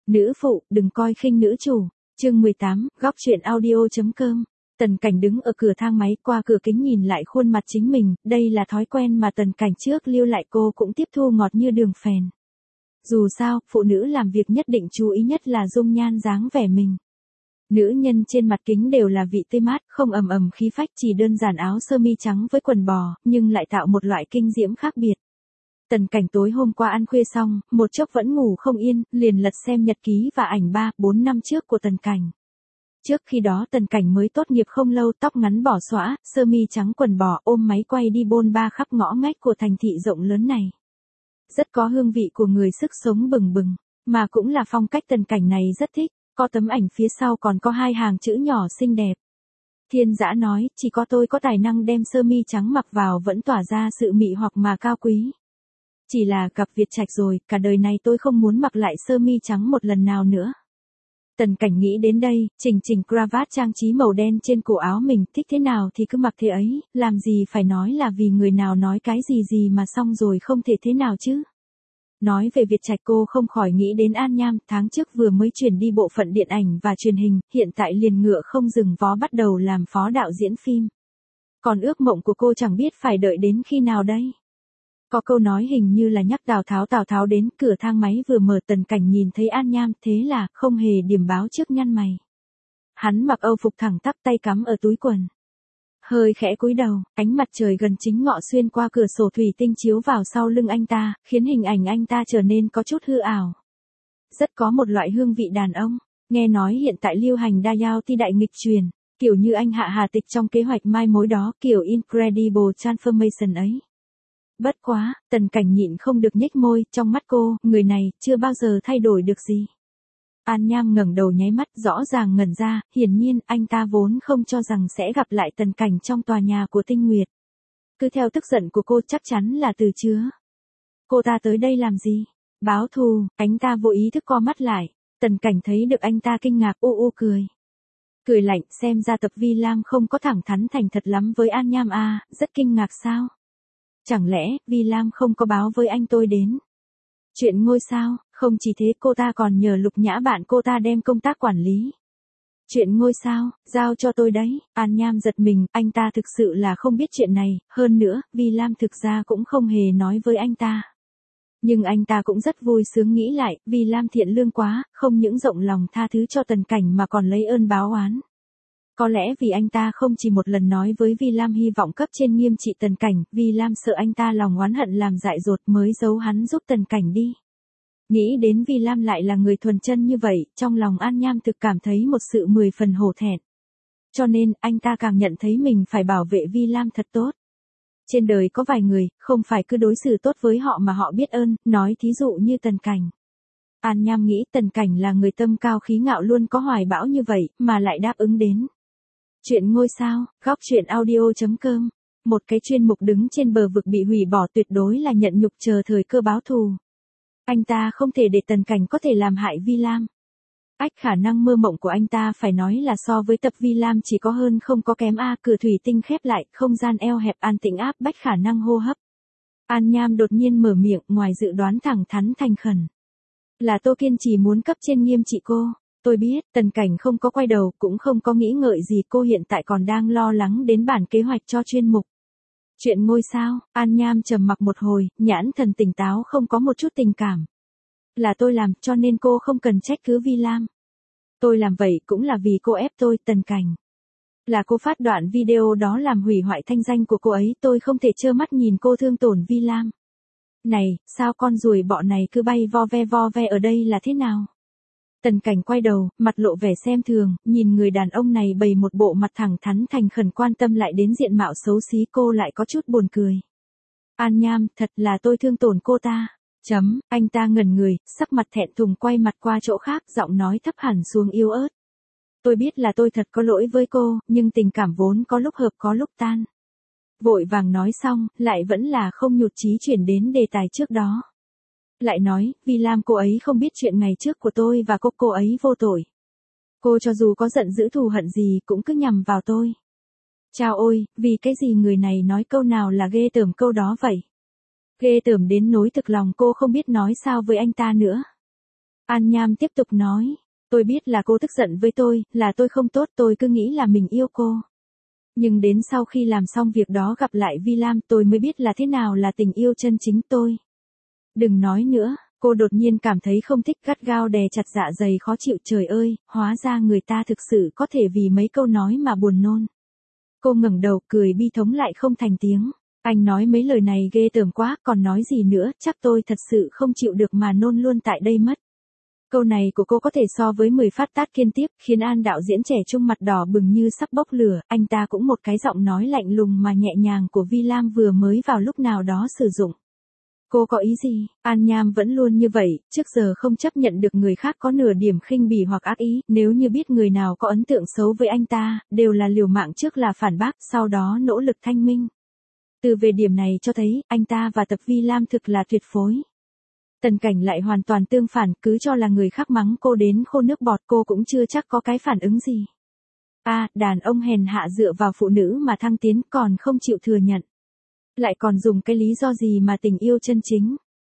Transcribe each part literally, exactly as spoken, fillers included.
Nữ phụ, đừng coi khinh nữ chủ. Chương mười tám, góc truyện audio.com. Tần Cảnh đứng ở cửa thang máy, qua cửa kính nhìn lại khuôn mặt chính mình, đây là thói quen mà Tần Cảnh trước lưu lại, cô cũng tiếp thu ngọt như đường phèn. Dù sao, phụ nữ làm việc nhất định chú ý nhất là dung nhan dáng vẻ mình. Nữ nhân trên mặt kính đều là vị tươi mát, không ầm ầm khí phách, chỉ đơn giản áo sơ mi trắng với quần bò, nhưng lại tạo một loại kinh diễm khác biệt. Tần Cảnh tối hôm qua ăn khuya xong, một chốc vẫn ngủ không yên, liền lật xem nhật ký và ảnh ba, bốn năm trước của Tần Cảnh. Trước khi đó Tần Cảnh mới tốt nghiệp không lâu, tóc ngắn bỏ xõa, sơ mi trắng quần bò, ôm máy quay đi bôn ba khắp ngõ ngách của thành thị rộng lớn này. Rất có hương vị của người sức sống bừng bừng, mà cũng là phong cách Tần Cảnh này rất thích, có tấm ảnh phía sau còn có hai hàng chữ nhỏ xinh đẹp. Thiên Dã nói, chỉ có tôi có tài năng đem sơ mi trắng mặc vào vẫn tỏa ra sự mị hoặc mà cao quý. Chỉ là gặp Việt Trạch rồi, cả đời này tôi không muốn mặc lại sơ mi trắng một lần nào nữa. Tần Cảnh nghĩ đến đây, chỉnh chỉnh cravat trang trí màu đen trên cổ áo mình, thích thế nào thì cứ mặc thế ấy, làm gì phải nói là vì người nào nói cái gì gì mà xong rồi không thể thế nào chứ. Nói về Việt Trạch cô không khỏi nghĩ đến An Nham, tháng trước vừa mới chuyển đi bộ phận điện ảnh và truyền hình, hiện tại liền ngựa không dừng vó bắt đầu làm phó đạo diễn phim. Còn ước mộng của cô chẳng biết phải đợi đến khi nào đây. Có câu nói hình như là nhắc Tào Tháo Tào Tháo đến, cửa thang máy vừa mở Tần Cảnh nhìn thấy An Nham, thế là không hề điểm báo trước nhăn mày. Hắn mặc âu phục thẳng tắp, tay cắm ở túi quần. Hơi khẽ cúi đầu, ánh mặt trời gần chính ngọ xuyên qua cửa sổ thủy tinh chiếu vào sau lưng anh ta, khiến hình ảnh anh ta trở nên có chút hư ảo. Rất có một loại hương vị đàn ông, nghe nói hiện tại lưu hành đa yao ti đại nghịch truyền, kiểu như anh Hạ Hà Tịch trong kế hoạch mai mối đó, kiểu Incredible Transformation ấy. Bất quá, Tần Cảnh nhịn không được nhếch môi, trong mắt cô, người này, chưa bao giờ thay đổi được gì. An Nham ngẩng đầu nháy mắt, rõ ràng ngẩn ra, hiển nhiên, anh ta vốn không cho rằng sẽ gặp lại Tần Cảnh trong tòa nhà của Tinh Nguyệt. Cứ theo tức giận của cô chắc chắn là từ chứa. Cô ta tới đây làm gì? Báo thù, anh ta vô ý thức co mắt lại, Tần Cảnh thấy được anh ta kinh ngạc, u u cười. Cười lạnh, xem ra Tập Vi Lam không có thẳng thắn thành thật lắm với An Nham à, rất kinh ngạc sao? Chẳng lẽ, Vi Lam không có báo với anh tôi đến? Chuyện ngôi sao, không chỉ thế cô ta còn nhờ Lục Nhã bạn cô ta đem công tác quản lý. Chuyện ngôi sao, giao cho tôi đấy, An Nham giật mình, anh ta thực sự là không biết chuyện này, hơn nữa, Vi Lam thực ra cũng không hề nói với anh ta. Nhưng anh ta cũng rất vui sướng nghĩ lại, Vi Lam thiện lương quá, không những rộng lòng tha thứ cho Tần Cảnh mà còn lấy ơn báo oán. Có lẽ vì anh ta không chỉ một lần nói với Vi Lam hy vọng cấp trên nghiêm trị Tần Cảnh, Vi Lam sợ anh ta lòng oán hận làm dại dột mới giấu hắn giúp Tần Cảnh đi. Nghĩ đến Vi Lam lại là người thuần chân như vậy, trong lòng An Nham thực cảm thấy một sự mười phần hổ thẹn. Cho nên, anh ta càng nhận thấy mình phải bảo vệ Vi Lam thật tốt. Trên đời có vài người, không phải cứ đối xử tốt với họ mà họ biết ơn, nói thí dụ như Tần Cảnh. An Nham nghĩ Tần Cảnh là người tâm cao khí ngạo luôn có hoài bão như vậy, mà lại đáp ứng đến. Chuyện ngôi sao, góc truyện audio.com. Một cái chuyên mục đứng trên bờ vực bị hủy bỏ tuyệt đối là nhận nhục chờ thời cơ báo thù. Anh ta không thể để Tần Cảnh có thể làm hại Vi Lam. Ách khả năng mơ mộng của anh ta phải nói là so với Tập Vi Lam chỉ có hơn không có kém a, cửa thủy tinh khép lại, không gian eo hẹp an tĩnh áp bách khả năng hô hấp. An Nham đột nhiên mở miệng, ngoài dự đoán thẳng thắn thành khẩn. Là Tô Kiên chỉ muốn cấp trên nghiêm trị cô. Tôi biết, Tần Cảnh không có quay đầu, cũng không có nghĩ ngợi gì, cô hiện tại còn đang lo lắng đến bản kế hoạch cho chuyên mục. Chuyện ngôi sao, An Nham trầm mặc một hồi, nhãn thần tỉnh táo không có một chút tình cảm. Là tôi làm, cho nên cô không cần trách cứ Vi Lam. Tôi làm vậy cũng là vì cô ép tôi, Tần Cảnh. Là cô phát đoạn video đó làm hủy hoại thanh danh của cô ấy, tôi không thể trơ mắt nhìn cô thương tổn Vi Lam. Này, sao con ruồi bọ này cứ bay vo ve vo ve ở đây là thế nào? Tần Cảnh quay đầu, mặt lộ vẻ xem thường, nhìn người đàn ông này bày một bộ mặt thẳng thắn thành khẩn quan tâm lại đến diện mạo xấu xí, cô lại có chút buồn cười. An Nham, thật là tôi thương tổn cô ta. Chấm, anh ta ngẩn người, sắc mặt thẹn thùng quay mặt qua chỗ khác, giọng nói thấp hẳn xuống yếu ớt. Tôi biết là tôi thật có lỗi với cô, nhưng tình cảm vốn có lúc hợp có lúc tan. Vội vàng nói xong, lại vẫn là không nhụt chí chuyển đến đề tài trước đó. Lại nói, Vi Lam cô ấy không biết chuyện ngày trước của tôi và cô cô ấy vô tội. Cô cho dù có giận dữ thù hận gì cũng cứ nhằm vào tôi. Chao ôi, vì cái gì người này nói câu nào là ghê tởm câu đó vậy? Ghê tởm đến nỗi thực lòng cô không biết nói sao với anh ta nữa. An Nham tiếp tục nói. Tôi biết là cô tức giận với tôi, là tôi không tốt, tôi cứ nghĩ là mình yêu cô. Nhưng đến sau khi làm xong việc đó gặp lại Vi Lam tôi mới biết là thế nào là tình yêu chân chính tôi. Đừng nói nữa, cô đột nhiên cảm thấy không thích, gắt gao đè chặt dạ dày khó chịu. Trời ơi, hóa ra người ta thực sự có thể vì mấy câu nói mà buồn nôn. Cô ngẩng đầu cười bi thống lại không thành tiếng. Anh nói mấy lời này ghê tởm quá, còn nói gì nữa, chắc tôi thật sự không chịu được mà nôn luôn tại đây mất. Câu này của cô có thể so với mười phát tát kiên tiếp, khiến An đạo diễn trẻ trung mặt đỏ bừng như sắp bốc lửa. Anh ta cũng một cái giọng nói lạnh lùng mà nhẹ nhàng của Vi Lam vừa mới vào lúc nào đó sử dụng. Cô có ý gì? An Nham vẫn luôn như vậy, trước giờ không chấp nhận được người khác có nửa điểm khinh bỉ hoặc ác ý, nếu như biết người nào có ấn tượng xấu với anh ta, đều là liều mạng trước là phản bác, sau đó nỗ lực thanh minh. Từ về điểm này cho thấy, anh ta và Tập Vi Lam thực là tuyệt phối. Tần Cảnh lại hoàn toàn tương phản, cứ cho là người khác mắng cô đến khô nước bọt cô cũng chưa chắc có cái phản ứng gì. À, đàn ông hèn hạ dựa vào phụ nữ mà thăng tiến còn không chịu thừa nhận. Lại còn dùng cái lý do gì mà tình yêu chân chính.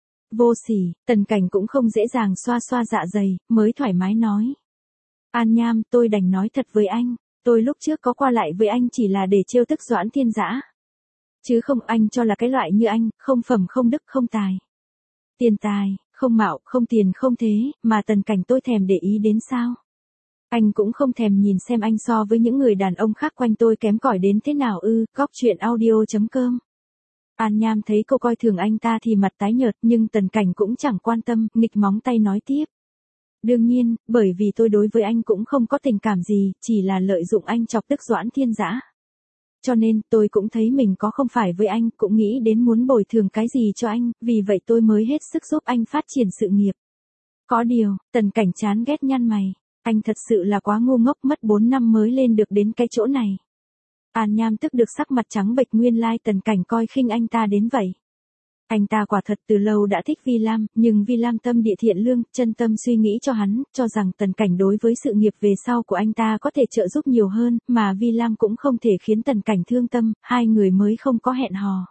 Vô sỉ, Tần Cảnh cũng không dễ dàng xoa xoa dạ dày, mới thoải mái nói. An Nham, tôi đành nói thật với anh, tôi lúc trước có qua lại với anh chỉ là để trêu tức Doãn Thiên Dã. Chứ không, anh cho là cái loại như anh, không phẩm không đức không tài. Tiền tài, không mạo, không tiền không thế, mà Tần Cảnh tôi thèm để ý đến sao? Anh cũng không thèm nhìn xem anh so với những người đàn ông khác quanh tôi kém cỏi đến thế nào ư? Góc truyện audio chấm com. An Nham thấy cô coi thường anh ta thì mặt tái nhợt, nhưng Tần Cảnh cũng chẳng quan tâm, nghịch móng tay nói tiếp. Đương nhiên, bởi vì tôi đối với anh cũng không có tình cảm gì, chỉ là lợi dụng anh chọc tức Doãn Thiên Dã. Cho nên, tôi cũng thấy mình có không phải với anh, cũng nghĩ đến muốn bồi thường cái gì cho anh, vì vậy tôi mới hết sức giúp anh phát triển sự nghiệp. Có điều, Tần Cảnh chán ghét nhăn mày. Anh thật sự là quá ngu ngốc, mất bốn năm mới lên được đến cái chỗ này. An Nham tức được sắc mặt trắng bệch, nguyên lai Tần Cảnh coi khinh anh ta đến vậy. Anh ta quả thật từ lâu đã thích Vi Lam, nhưng Vi Lam tâm địa thiện lương, chân tâm suy nghĩ cho hắn, cho rằng Tần Cảnh đối với sự nghiệp về sau của anh ta có thể trợ giúp nhiều hơn, mà Vi Lam cũng không thể khiến Tần Cảnh thương tâm, hai người mới không có hẹn hò.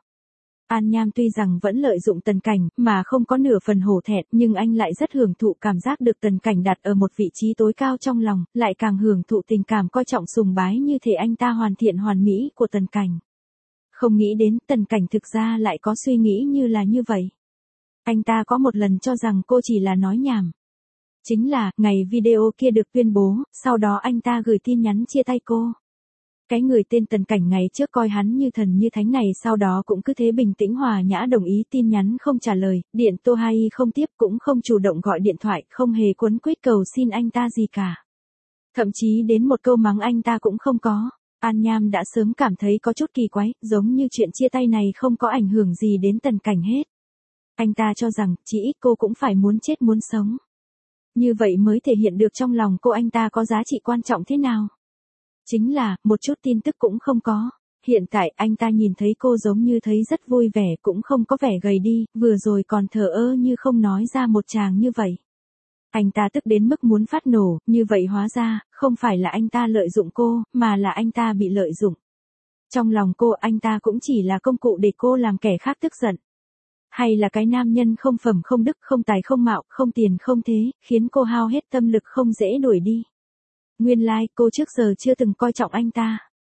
An Nham tuy rằng vẫn lợi dụng Tần Cảnh, mà không có nửa phần hổ thẹn, nhưng anh lại rất hưởng thụ cảm giác được Tần Cảnh đặt ở một vị trí tối cao trong lòng, lại càng hưởng thụ tình cảm coi trọng sùng bái như thể anh ta hoàn thiện hoàn mỹ của Tần Cảnh. Không nghĩ đến Tần Cảnh thực ra lại có suy nghĩ như là như vậy. Anh ta có một lần cho rằng cô chỉ là nói nhảm. Chính là, ngày video kia được tuyên bố, sau đó anh ta gửi tin nhắn chia tay cô. Cái người tên Tần Cảnh ngày trước coi hắn như thần như thánh này sau đó cũng cứ thế bình tĩnh hòa nhã đồng ý, tin nhắn không trả lời, điện tô hay không tiếp, cũng không chủ động gọi điện thoại, không hề quấn quýt cầu xin anh ta gì cả. Thậm chí đến một câu mắng anh ta cũng không có. An Nham đã sớm cảm thấy có chút kỳ quái, giống như chuyện chia tay này không có ảnh hưởng gì đến Tần Cảnh hết. Anh ta cho rằng, chỉ ít cô cũng phải muốn chết muốn sống. Như vậy mới thể hiện được trong lòng cô anh ta có giá trị quan trọng thế nào. Chính là, một chút tin tức cũng không có. Hiện tại anh ta nhìn thấy cô giống như thấy rất vui vẻ, cũng không có vẻ gầy đi, vừa rồi còn thờ ơ như không nói ra một tràng như vậy. Anh ta tức đến mức muốn phát nổ, như vậy hóa ra, không phải là anh ta lợi dụng cô, mà là anh ta bị lợi dụng. Trong lòng cô anh ta cũng chỉ là công cụ để cô làm kẻ khác tức giận. Hay là cái nam nhân không phẩm không đức không tài không mạo, không tiền không thế, khiến cô hao hết tâm lực không dễ đuổi đi. Nguyên lai like, cô trước giờ chưa từng coi trọng anh ta.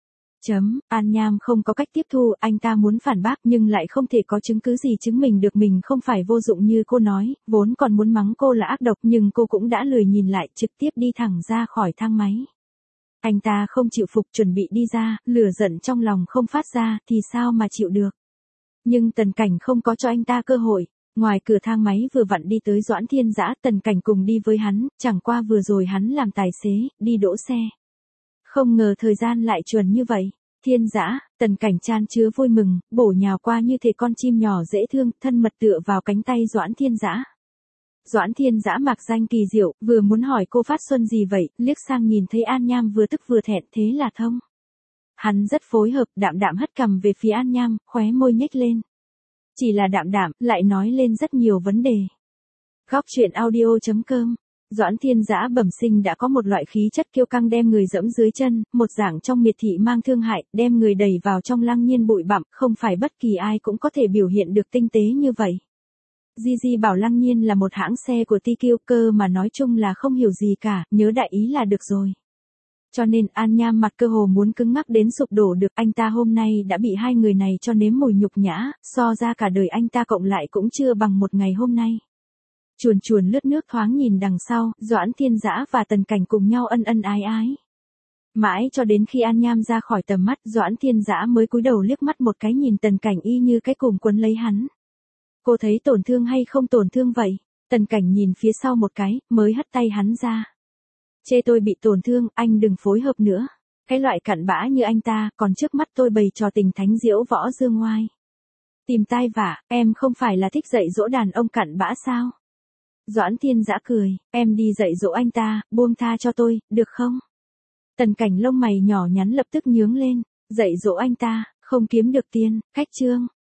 Chấm, An Nham không có cách tiếp thu, anh ta muốn phản bác nhưng lại không thể có chứng cứ gì chứng minh được mình không phải vô dụng như cô nói, vốn còn muốn mắng cô là ác độc nhưng cô cũng đã lười nhìn lại, trực tiếp đi thẳng ra khỏi thang máy. Anh ta không chịu phục chuẩn bị đi ra, lửa giận trong lòng không phát ra thì sao mà chịu được. Nhưng Tần Cảnh không có cho anh ta cơ hội. Ngoài cửa thang máy vừa vặn đi tới Doãn Thiên Dã, Tần Cảnh cùng đi với hắn, chẳng qua vừa rồi hắn làm tài xế, đi đỗ xe. Không ngờ thời gian lại chuẩn như vậy. Thiên Dã, Tần Cảnh chan chứa vui mừng, bổ nhào qua như thể con chim nhỏ dễ thương, thân mật tựa vào cánh tay Doãn Thiên Dã. Doãn Thiên Dã mặc danh kỳ diệu, vừa muốn hỏi cô phát xuân gì vậy, liếc sang nhìn thấy An Nham vừa tức vừa thẹn, thế là thông. Hắn rất phối hợp, đạm đạm hất cằm về phía An Nham, khóe môi nhếch lên. Chỉ là đạm đạm, lại nói lên rất nhiều vấn đề. Góc truyện audio chấm com. Doãn Thiên Dã bẩm sinh đã có một loại khí chất kiêu căng đem người dẫm dưới chân, một dạng trong miệt thị mang thương hại, đem người đẩy vào trong lăng nhiên bụi bặm, không phải bất kỳ ai cũng có thể biểu hiện được tinh tế như vậy. Gigi bảo Lăng Nhiên là một hãng xe của tê quy cơ mà nói chung là không hiểu gì cả, nhớ đại ý là được rồi. Cho nên An Nham mặt cơ hồ muốn cứng ngắc đến sụp đổ được, anh ta hôm nay đã bị hai người này cho nếm mùi nhục nhã, so ra cả đời anh ta cộng lại cũng chưa bằng một ngày hôm nay. Chuồn chuồn lướt nước thoáng nhìn đằng sau, Doãn Thiên Dã và Tần Cảnh cùng nhau ân ân ái ái. Mãi cho đến khi An Nham ra khỏi tầm mắt, Doãn Thiên Dã mới cúi đầu liếc mắt một cái nhìn Tần Cảnh y như cái cùm quấn lấy hắn. Cô thấy tổn thương hay không tổn thương vậy? Tần Cảnh nhìn phía sau một cái, mới hất tay hắn ra. Chê tôi bị tổn thương, anh đừng phối hợp nữa. Cái loại cặn bã như anh ta, còn trước mắt tôi bày trò tình thánh diễu võ dương ngoai. Tìm tai vạ, em không phải là thích dạy dỗ đàn ông cặn bã sao? Doãn Thiên Dã cười, em đi dạy dỗ anh ta, buông tha cho tôi, được không? Tần Cảnh lông mày nhỏ nhắn lập tức nhướng lên, dạy dỗ anh ta, không kiếm được tiền, cách chương.